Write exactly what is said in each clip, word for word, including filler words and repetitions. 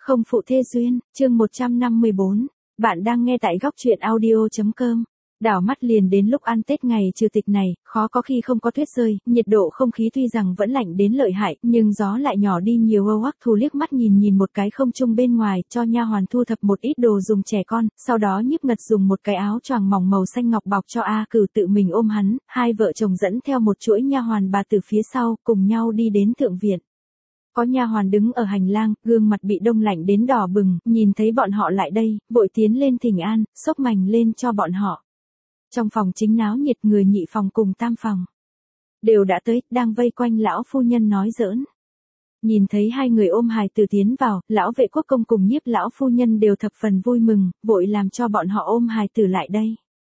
Không phụ thê duyên, chương một trăm năm mươi bốn. Bạn đang nghe tại góc truyện audio.com. Đảo mắt liền đến lúc ăn Tết ngày trừ tịch này, khó có khi không có tuyết rơi, nhiệt độ không khí tuy rằng vẫn lạnh đến lợi hại, nhưng gió lại nhỏ đi nhiều. Hoắc Thù liếc mắt nhìn nhìn một cái không trung bên ngoài, cho nha hoàn thu thập một ít đồ dùng trẻ con, sau đó Nhiếp Ngật dùng một cái áo choàng mỏng màu xanh ngọc bọc cho A Cửu tự mình ôm hắn, hai vợ chồng dẫn theo một chuỗi nha hoàn bà từ phía sau, cùng nhau đi đến thượng viện. Có nha hoàn đứng ở hành lang, gương mặt bị đông lạnh đến đỏ bừng, nhìn thấy bọn họ lại đây, vội tiến lên thỉnh an, xốc mành lên cho bọn họ. Trong phòng chính náo nhiệt, người nhị phòng cùng tam phòng đều đã tới, đang vây quanh lão phu nhân nói giỡn. Nhìn thấy hai người ôm hài tử tiến vào, lão vệ quốc công cùng Nhiếp lão phu nhân đều thập phần vui mừng, vội làm cho bọn họ ôm hài tử lại đây.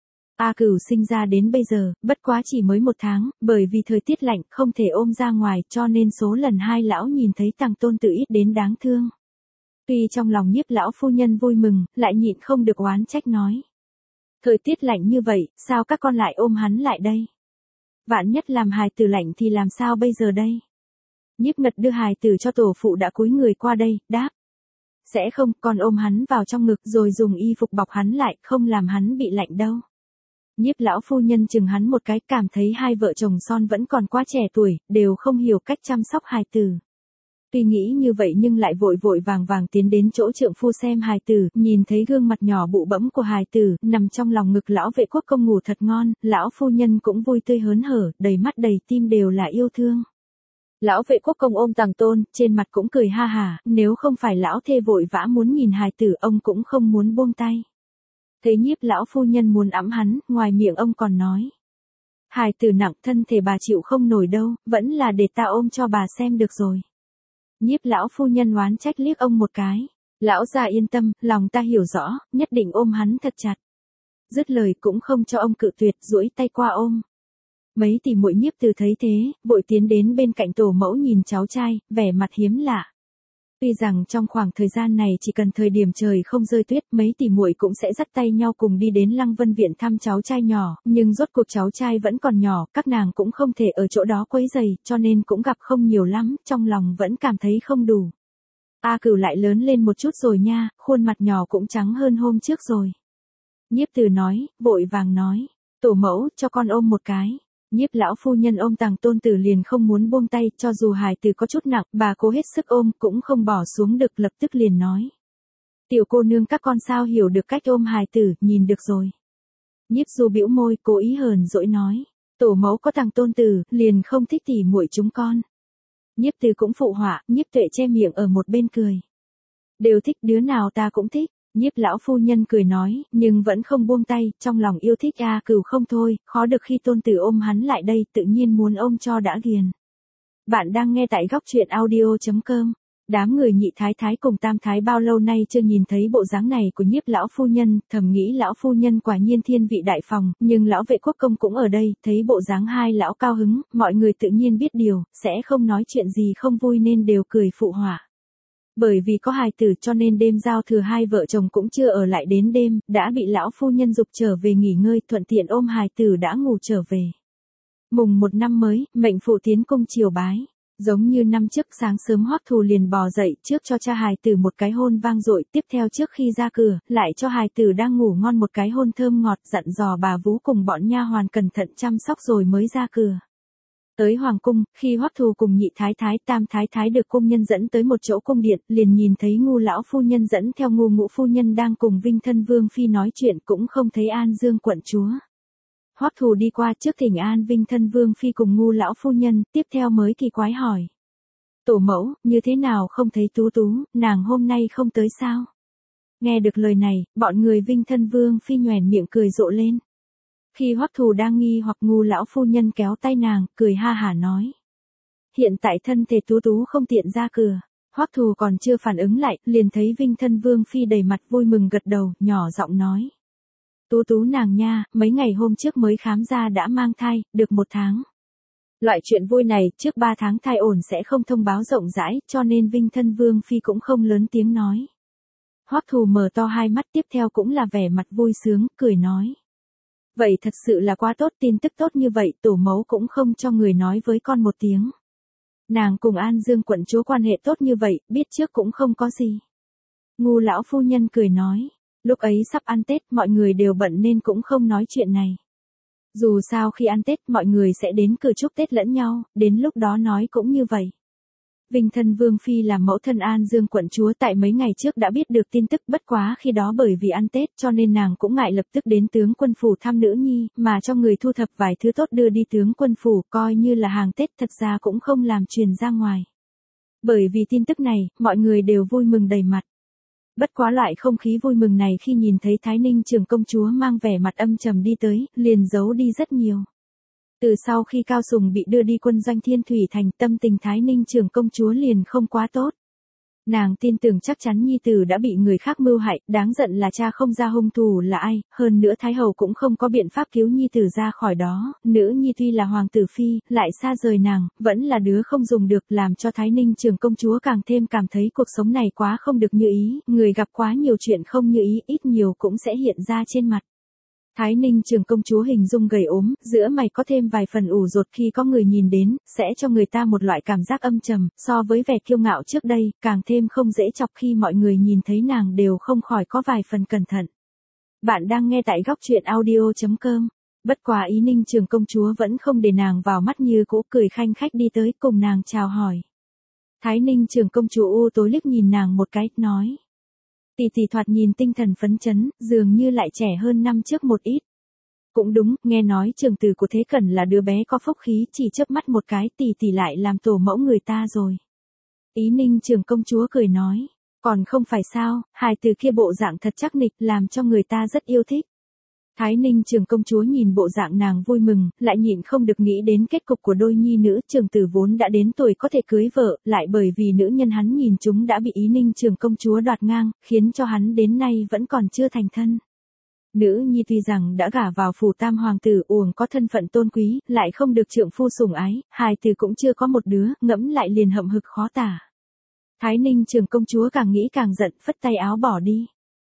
A Cửu sinh ra đến bây giờ, bất quá chỉ mới một tháng, bởi vì thời tiết lạnh không thể ôm ra ngoài, cho nên số lần hai lão nhìn thấy tàng tôn tử ít đến đáng thương. Tuy trong lòng Nhiếp lão phu nhân vui mừng, lại nhịn không được oán trách nói: thời tiết lạnh như vậy, sao các con lại ôm hắn lại đây? Vạn nhất làm hài tử lạnh thì làm sao bây giờ đây? Nhiếp Ngật đưa hài tử cho tổ phụ đã cúi người qua đây, đáp: sẽ không, con ôm hắn vào trong ngực rồi dùng y phục bọc hắn lại, không làm hắn bị lạnh đâu. Nhiếp lão phu nhân chừng hắn một cái, cảm thấy hai vợ chồng son vẫn còn quá trẻ tuổi, đều không hiểu cách chăm sóc hài tử. Tuy nghĩ như vậy nhưng lại vội vội vàng vàng tiến đến chỗ trượng phu xem hài tử, nhìn thấy gương mặt nhỏ bụ bẫm của hài tử, nằm trong lòng ngực lão vệ quốc công ngủ thật ngon, lão phu nhân cũng vui tươi hớn hở, đầy mắt đầy tim đều là yêu thương. Lão vệ quốc công ôm tàng tôn, trên mặt cũng cười ha hả, nếu không phải lão thê vội vã muốn nhìn hài tử, ông cũng không muốn buông tay. Thấy Nhiếp lão phu nhân muốn ẵm hắn, ngoài miệng ông còn nói: hài tử nặng, thân thể bà chịu không nổi đâu, vẫn là để ta ôm cho bà xem được rồi. Nhiếp lão phu nhân oán trách liếc ông một cái: lão già yên tâm, lòng ta hiểu rõ, nhất định ôm hắn thật chặt. Dứt lời cũng không cho ông cự tuyệt, duỗi tay qua ôm. Mấy tỷ muội Nhiếp Từ thấy thế, vội tiến đến bên cạnh tổ mẫu nhìn cháu trai, vẻ mặt hiếm lạ. Tuy rằng trong khoảng thời gian này chỉ cần thời điểm trời không rơi tuyết, mấy tỷ muội cũng sẽ dắt tay nhau cùng đi đến Lăng Vân viện thăm cháu trai nhỏ, nhưng rốt cuộc cháu trai vẫn còn nhỏ, các nàng cũng không thể ở chỗ đó quấy rầy, cho nên cũng gặp không nhiều lắm, trong lòng vẫn cảm thấy không đủ. A Cửu lại lớn lên một chút rồi nha, khuôn mặt nhỏ cũng trắng hơn hôm trước rồi. Nhiếp Từ nói, vội vàng nói: tổ mẫu, cho con ôm một cái. Nhiếp lão phu nhân ôm tàng tôn tử liền không muốn buông tay, cho dù hài tử có chút nặng, bà cố hết sức ôm, cũng không bỏ xuống được, lập tức liền nói: tiểu cô nương các con sao hiểu được cách ôm hài tử, nhìn được rồi. Nhiếp Du bĩu môi, cố ý hờn dỗi nói: tổ mẫu có tàng tôn tử, liền không thích tỉ muội chúng con. Nhiếp Từ cũng phụ họa, Nhiếp Tuệ che miệng ở một bên cười: đều thích, đứa nào ta cũng thích. Nhiếp lão phu nhân cười nói, nhưng vẫn không buông tay, trong lòng yêu thích A Cửu không thôi, khó được khi tôn tử ôm hắn lại đây, tự nhiên muốn ôm cho đã ghiền. Bạn đang nghe tại góc truyện audio.com. Đám người nhị thái thái cùng tam thái bao lâu nay chưa nhìn thấy bộ dáng này của Nhiếp lão phu nhân, thầm nghĩ lão phu nhân quả nhiên thiên vị đại phòng, nhưng lão vệ quốc công cũng ở đây, thấy bộ dáng hai lão cao hứng, mọi người tự nhiên biết điều, sẽ không nói chuyện gì không vui nên đều cười phụ họa. Bởi vì có hài tử cho nên đêm giao thừa hai vợ chồng cũng chưa ở lại đến đêm, đã bị lão phu nhân dục trở về nghỉ ngơi, thuận tiện ôm hài tử đã ngủ trở về. Mùng một năm mới, mệnh phụ tiến cung triều bái. Giống như năm trước sáng sớm Hoắc Thù liền bò dậy, trước cho cha hài tử một cái hôn vang dội, tiếp theo trước khi ra cửa, lại cho hài tử đang ngủ ngon một cái hôn thơm ngọt, dặn dò bà vú cùng bọn nha hoàn cẩn thận chăm sóc rồi mới ra cửa. Tới hoàng cung, khi Hoắc Thù cùng nhị thái thái tam thái thái được cung nhân dẫn tới một chỗ cung điện, liền nhìn thấy Ngu lão phu nhân dẫn theo Ngu ngũ phu nhân đang cùng Vinh thân vương phi nói chuyện, cũng không thấy An Dương quận chúa. Hoắc Thù đi qua trước thỉnh an Vinh thân vương phi cùng Ngu lão phu nhân, tiếp theo mới kỳ quái hỏi: tổ mẫu, như thế nào không thấy Tú Tú, nàng hôm nay không tới sao? Nghe được lời này, bọn người Vinh thân vương phi nhoẻn miệng cười rộ lên. Khi Hoắc Thù đang nghi hoặc, Ngu lão phu nhân kéo tay nàng, cười ha hả nói: hiện tại thân thể Tú Tú không tiện ra cửa. Hoắc Thù còn chưa phản ứng lại, liền thấy Vinh thân vương phi đầy mặt vui mừng gật đầu, nhỏ giọng nói: Tú Tú nàng nha, mấy ngày hôm trước mới khám ra đã mang thai, được một tháng. Loại chuyện vui này, trước ba tháng thai ổn sẽ không thông báo rộng rãi, cho nên Vinh thân vương phi cũng không lớn tiếng nói. Hoắc Thù mở to hai mắt, tiếp theo cũng là vẻ mặt vui sướng, cười nói: vậy thật sự là quá tốt, tin tức tốt như vậy, tổ mẫu cũng không cho người nói với con một tiếng. Nàng cùng An Dương quận chúa quan hệ tốt như vậy, biết trước cũng không có gì. Ngu lão phu nhân cười nói. Lúc ấy sắp ăn Tết mọi người đều bận nên cũng không nói chuyện này. Dù sao khi ăn Tết mọi người sẽ đến cửa chúc Tết lẫn nhau, đến lúc đó nói cũng như vậy. Vinh thân Vương Phi là mẫu thân An Dương quận chúa tại mấy ngày trước đã biết được tin tức, bất quá khi đó bởi vì ăn Tết cho nên nàng cũng ngại lập tức đến tướng quân phủ thăm nữ nhi, mà cho người thu thập vài thứ tốt đưa đi tướng quân phủ coi như là hàng Tết, thật ra cũng không làm truyền ra ngoài. Bởi vì tin tức này, mọi người đều vui mừng đầy mặt. Bất quá loại không khí vui mừng này khi nhìn thấy Thái Ninh trưởng công chúa mang vẻ mặt âm trầm đi tới, liền giấu đi rất nhiều. Từ sau khi Cao Sùng bị đưa đi quân doanh Thiên Thủy Thành, tâm tình Thái Ninh trưởng công chúa liền không quá tốt. Nàng tin tưởng chắc chắn nhi tử đã bị người khác mưu hại, đáng giận là cha không ra hung thủ là ai, hơn nữa Thái Hậu cũng không có biện pháp cứu nhi tử ra khỏi đó, nữ nhi tuy là hoàng tử phi, lại xa rời nàng, vẫn là đứa không dùng được, làm cho Thái Ninh trưởng công chúa càng thêm cảm thấy cuộc sống này quá không được như ý, người gặp quá nhiều chuyện không như ý, ít nhiều cũng sẽ hiện ra trên mặt. Thái Ninh trưởng công chúa hình dung gầy ốm, giữa mày có thêm vài phần ủ rột khi có người nhìn đến, sẽ cho người ta một loại cảm giác âm trầm, so với vẻ kiêu ngạo trước đây, càng thêm không dễ chọc khi mọi người nhìn thấy nàng đều không khỏi có vài phần cẩn thận. Bạn đang nghe tại góc truyện audio chấm com. Bất quá Ý Ninh trưởng công chúa vẫn không để nàng vào mắt như cũ, cười khanh khách đi tới cùng nàng chào hỏi. Thái Ninh trưởng công chúa u tối liếc nhìn nàng một cái, nói. Tỷ tỷ thoạt nhìn tinh thần phấn chấn, dường như lại trẻ hơn năm trước một ít. Cũng đúng, nghe nói trưởng tử của Thế Cẩn là đứa bé có phúc khí, chỉ chớp mắt một cái tỷ tỷ lại làm tổ mẫu người ta rồi. Ý Ninh trưởng công chúa cười nói, còn không phải sao, hài từ kia bộ dạng thật chắc nịch, làm cho người ta rất yêu thích. Thái Ninh trưởng công chúa nhìn bộ dạng nàng vui mừng, lại nhịn không được nghĩ đến kết cục của đôi nhi nữ, trưởng tử vốn đã đến tuổi có thể cưới vợ, lại bởi vì nữ nhân hắn nhìn chúng đã bị Ý Ninh trưởng công chúa đoạt ngang, khiến cho hắn đến nay vẫn còn chưa thành thân. Nữ nhi tuy rằng đã gả vào phủ tam hoàng tử, uổng có thân phận tôn quý, lại không được trượng phu sủng ái, hài tử cũng chưa có một đứa, ngẫm lại liền hậm hực khó tả. Thái Ninh trưởng công chúa càng nghĩ càng giận, phất tay áo bỏ đi.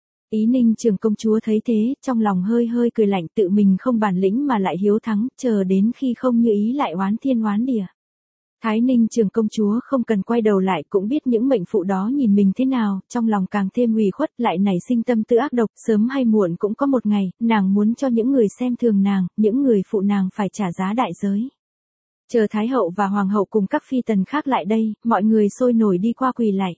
Ý Ninh trưởng công chúa thấy thế, trong lòng hơi hơi cười lạnh, tự mình không bản lĩnh mà lại hiếu thắng, chờ đến khi không như ý lại oán thiên oán địa. Thái Ninh trưởng công chúa không cần quay đầu lại cũng biết những mệnh phụ đó nhìn mình thế nào, trong lòng càng thêm ủy khuất, lại nảy sinh tâm tư ác độc, sớm hay muộn cũng có một ngày, nàng muốn cho những người xem thường nàng, những người phụ nàng phải trả giá đại giới. Chờ Thái Hậu và Hoàng Hậu cùng các phi tần khác lại đây, mọi người sôi nổi đi qua quỳ lạy.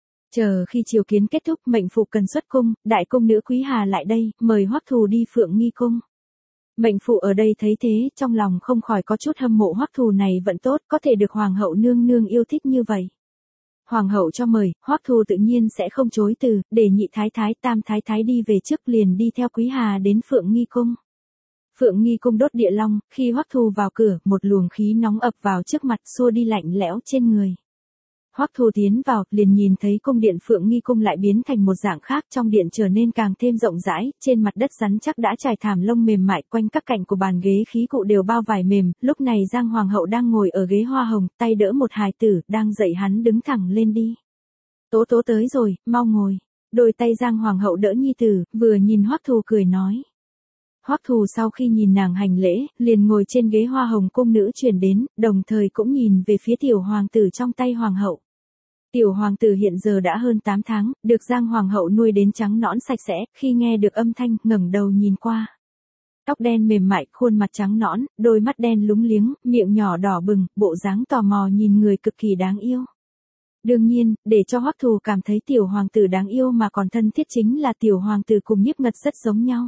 Chờ khi triều kiến kết thúc, mệnh phụ cần xuất cung, đại cung nữ Quý Hà lại đây, mời Hoắc Thù đi Phượng Nghi cung. Mệnh phụ ở đây thấy thế, trong lòng không khỏi có chút hâm mộ Hoắc Thù này vẫn tốt, có thể được Hoàng hậu nương nương yêu thích như vậy. Hoàng hậu cho mời, Hoắc Thù tự nhiên sẽ không chối từ, để nhị thái thái tam thái thái đi về trước, liền đi theo Quý Hà đến Phượng Nghi cung. Phượng Nghi cung đốt địa long, khi Hoắc Thù vào cửa, một luồng khí nóng ập vào trước mặt, xua đi lạnh lẽo trên người. Hoắc Thù tiến vào, liền nhìn thấy cung điện Phượng Nghi cung lại biến thành một dạng khác, trong điện trở nên càng thêm rộng rãi, trên mặt đất rắn chắc đã trải thảm lông mềm mại, quanh các cạnh của bàn ghế khí cụ đều bao vải mềm, lúc này Giang Hoàng hậu đang ngồi ở ghế hoa hồng, tay đỡ một hài tử, đang dạy hắn đứng thẳng lên đi. Tố tố tới rồi, mau ngồi. Đôi tay Giang Hoàng hậu đỡ nhi tử, vừa nhìn Hoắc Thù cười nói. Hoắc Thù sau khi nhìn nàng hành lễ, liền ngồi trên ghế hoa hồng cung nữ chuyển đến, đồng thời cũng nhìn về phía tiểu hoàng tử trong tay hoàng hậu. Tiểu hoàng tử hiện giờ đã hơn tám tháng, được Giang Hoàng hậu nuôi đến trắng nõn sạch sẽ, khi nghe được âm thanh, ngẩng đầu nhìn qua. Tóc đen mềm mại, khuôn mặt trắng nõn, đôi mắt đen lúng liếng, miệng nhỏ đỏ bừng, bộ dáng tò mò nhìn người cực kỳ đáng yêu. Đương nhiên, để cho Hoắc Thù cảm thấy tiểu hoàng tử đáng yêu mà còn thân thiết chính là tiểu hoàng tử cùng Nhiếp Ngật rất giống nhau.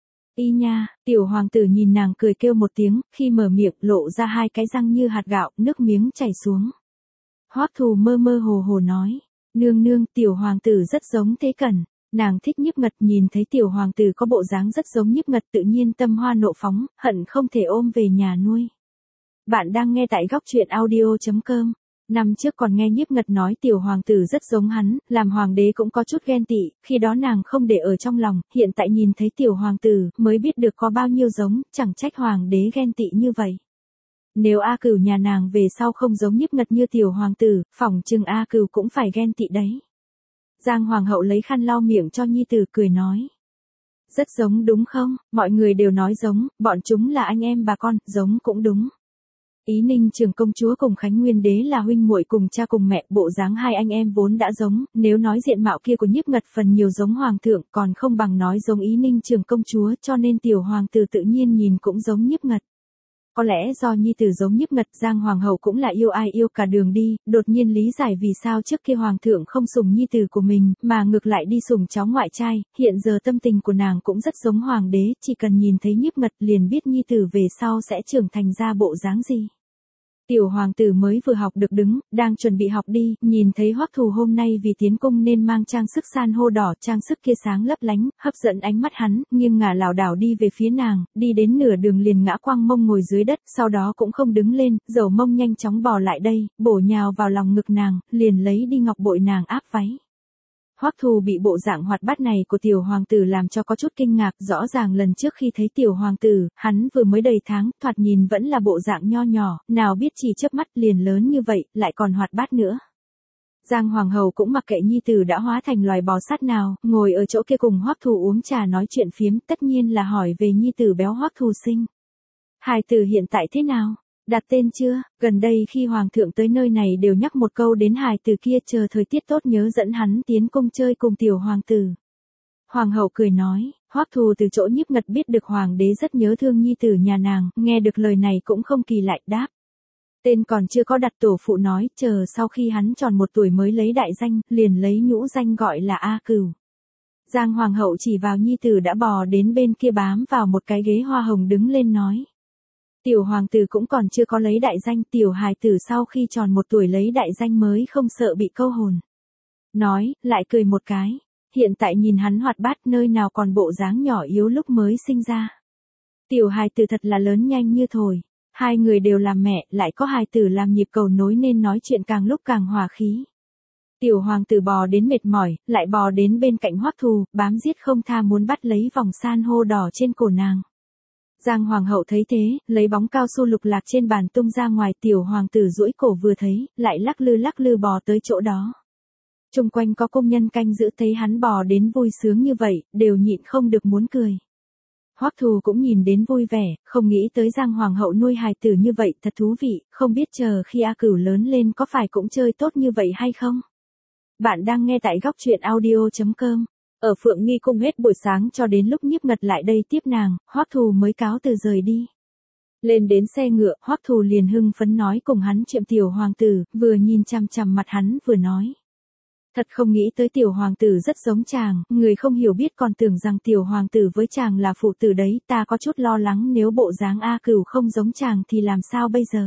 Y nha, tiểu hoàng tử nhìn nàng cười kêu một tiếng, khi mở miệng lộ ra hai cái răng như hạt gạo, nước miếng chảy xuống. Hoắc Thù mơ mơ hồ hồ nói, nương nương, tiểu hoàng tử rất giống Thế Cẩn. Nàng thích Nhiếp Ngật, nhìn thấy tiểu hoàng tử có bộ dáng rất giống Nhiếp Ngật tự nhiên tâm hoa nộ phóng, hận không thể ôm về nhà nuôi. Bạn đang nghe tại góc truyện audio chấm com. Năm trước còn nghe Nhiếp Ngật nói tiểu hoàng tử rất giống hắn, làm hoàng đế cũng có chút ghen tị, khi đó nàng không để ở trong lòng, hiện tại nhìn thấy tiểu hoàng tử, mới biết được có bao nhiêu giống, chẳng trách hoàng đế ghen tị như vậy. Nếu A Cửu nhà nàng về sau không giống Nhiếp Ngật như tiểu hoàng tử, phỏng chừng A Cửu cũng phải ghen tị đấy. Giang Hoàng hậu lấy khăn lau miệng cho nhi tử cười nói. Rất giống đúng không, mọi người đều nói giống, bọn chúng là anh em bà con, giống cũng đúng. Ý Ninh Trường công chúa cùng Khánh Nguyên đế là huynh muội cùng cha cùng mẹ, bộ dáng hai anh em vốn đã giống, nếu nói diện mạo kia của Nhiếp Ngật phần nhiều giống hoàng thượng, còn không bằng nói giống Ý Ninh Trường công chúa, cho nên tiểu hoàng tử tự nhiên nhìn cũng giống Nhiếp Ngật. Có lẽ do nhi tử giống Nhiếp Ngật, Giang hoàng hậu cũng là yêu ai yêu cả đường đi, đột nhiên lý giải vì sao trước kia hoàng thượng không sủng nhi tử của mình, mà ngược lại đi sủng cháu ngoại trai, hiện giờ tâm tình của nàng cũng rất giống hoàng đế, chỉ cần nhìn thấy Nhiếp Ngật liền biết nhi tử về sau sẽ trưởng thành ra bộ dáng gì. Tiểu hoàng tử mới vừa học được đứng, đang chuẩn bị học đi, nhìn thấy Hoắc Thù hôm nay vì tiến cung nên mang trang sức san hô đỏ, trang sức kia sáng lấp lánh, hấp dẫn ánh mắt hắn, nghiêng ngả lảo đảo đi về phía nàng, đi đến nửa đường liền ngã quăng mông ngồi dưới đất, sau đó cũng không đứng lên, dầu mông nhanh chóng bò lại đây, bổ nhào vào lòng ngực nàng, liền lấy đi ngọc bội nàng áp váy. Hoắc Thù bị bộ dạng hoạt bát này của tiểu hoàng tử làm cho có chút kinh ngạc, rõ ràng lần trước khi thấy tiểu hoàng tử, hắn vừa mới đầy tháng, thoạt nhìn vẫn là bộ dạng nho nhỏ, nào biết chỉ chớp mắt liền lớn như vậy, lại còn hoạt bát nữa. Giang hoàng hậu cũng mặc kệ nhi tử đã hóa thành loài bò sát nào, ngồi ở chỗ kia cùng Hoắc Thù uống trà nói chuyện phiếm, tất nhiên là hỏi về nhi tử béo Hoắc Thù sinh. Hài tử hiện tại thế nào? Đặt tên chưa? Gần đây khi hoàng thượng tới nơi này đều nhắc một câu đến hài tử kia, chờ thời tiết tốt nhớ dẫn hắn tiến cung chơi cùng tiểu hoàng tử. Hoàng hậu cười nói, Hoắc Thù từ chỗ Nhiếp Ngật biết được hoàng đế rất nhớ thương nhi tử nhà nàng, nghe được lời này cũng không kỳ lại đáp. Tên còn chưa có đặt, tổ phụ nói, chờ sau khi hắn tròn một tuổi mới lấy đại danh, liền lấy nhũ danh gọi là A Cửu. Giang hoàng hậu chỉ vào nhi tử đã bò đến bên kia bám vào một cái ghế hoa hồng đứng lên nói. Tiểu hoàng tử cũng còn chưa có lấy đại danh, tiểu hài tử sau khi tròn một tuổi lấy đại danh mới không sợ bị câu hồn. Nói, lại cười một cái. Hiện tại nhìn hắn hoạt bát, nơi nào còn bộ dáng nhỏ yếu lúc mới sinh ra. Tiểu hài tử thật là lớn nhanh như thổi. Hai người đều làm mẹ, lại có hài tử làm nhịp cầu nối nên nói chuyện càng lúc càng hòa khí. Tiểu hoàng tử bò đến mệt mỏi, lại bò đến bên cạnh Hoắc Thù, bám giết không tha muốn bắt lấy vòng san hô đỏ trên cổ nàng. Giang hoàng hậu thấy thế, lấy bóng cao su lục lạc trên bàn tung ra ngoài, tiểu hoàng tử duỗi cổ vừa thấy, lại lắc lư lắc lư bò tới chỗ đó. Chung quanh có công nhân canh giữ thấy hắn bò đến vui sướng như vậy, đều nhịn không được muốn cười. Hoắc Thù cũng nhìn đến vui vẻ, không nghĩ tới Giang hoàng hậu nuôi hài tử như vậy, thật thú vị, không biết chờ khi A Cửu lớn lên có phải cũng chơi tốt như vậy hay không? Bạn đang nghe tại góc truyện audio chấm com. Ở Phượng Nghi cung hết buổi sáng cho đến lúc Nhiếp Ngật lại đây tiếp nàng, Hoắc Thù mới cáo từ rời đi. Lên đến xe ngựa, Hoắc Thù liền hưng phấn nói cùng hắn chuyện tiểu hoàng tử, vừa nhìn chằm chằm mặt hắn vừa nói. Thật không nghĩ tới tiểu hoàng tử rất giống chàng, người không hiểu biết còn tưởng rằng tiểu hoàng tử với chàng là phụ tử đấy, ta có chút lo lắng nếu bộ dáng A Cửu không giống chàng thì làm sao bây giờ.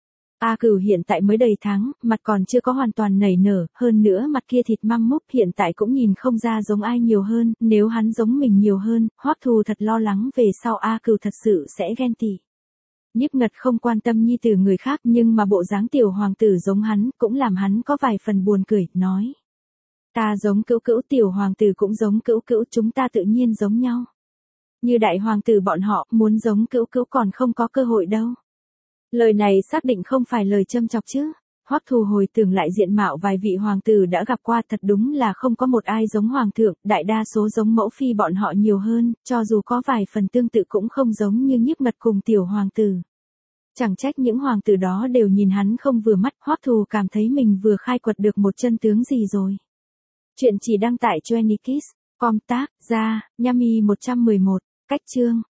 A Cửu hiện tại mới đầy tháng, mặt còn chưa có hoàn toàn nảy nở, hơn nữa mặt kia thịt măng mốc hiện tại cũng nhìn không ra giống ai nhiều hơn, nếu hắn giống mình nhiều hơn, Hoắc Thù thật lo lắng về sau A Cửu thật sự sẽ ghen tị. Nhiếp Ngật không quan tâm nhi tử người khác nhưng mà bộ dáng tiểu hoàng tử giống hắn, cũng làm hắn có vài phần buồn cười, nói. Ta giống Cữu Cữu, tiểu hoàng tử cũng giống Cữu Cữu, chúng ta tự nhiên giống nhau. Như đại hoàng tử bọn họ, muốn giống Cữu Cữu còn không có cơ hội đâu. Lời này xác định không phải lời châm chọc chứ. Hoắc Thù hồi tưởng lại diện mạo vài vị hoàng tử đã gặp qua, thật đúng là không có một ai giống hoàng thượng, đại đa số giống mẫu phi bọn họ nhiều hơn, cho dù có vài phần tương tự cũng không giống như Nhiếp Ngật cùng tiểu hoàng tử. Chẳng trách những hoàng tử đó đều nhìn hắn không vừa mắt, Hoắc Thù cảm thấy mình vừa khai quật được một chân tướng gì rồi. Chuyện chỉ đăng tải cho Anykiss, com tác, ra, Yami một trăm mười một, cách chương.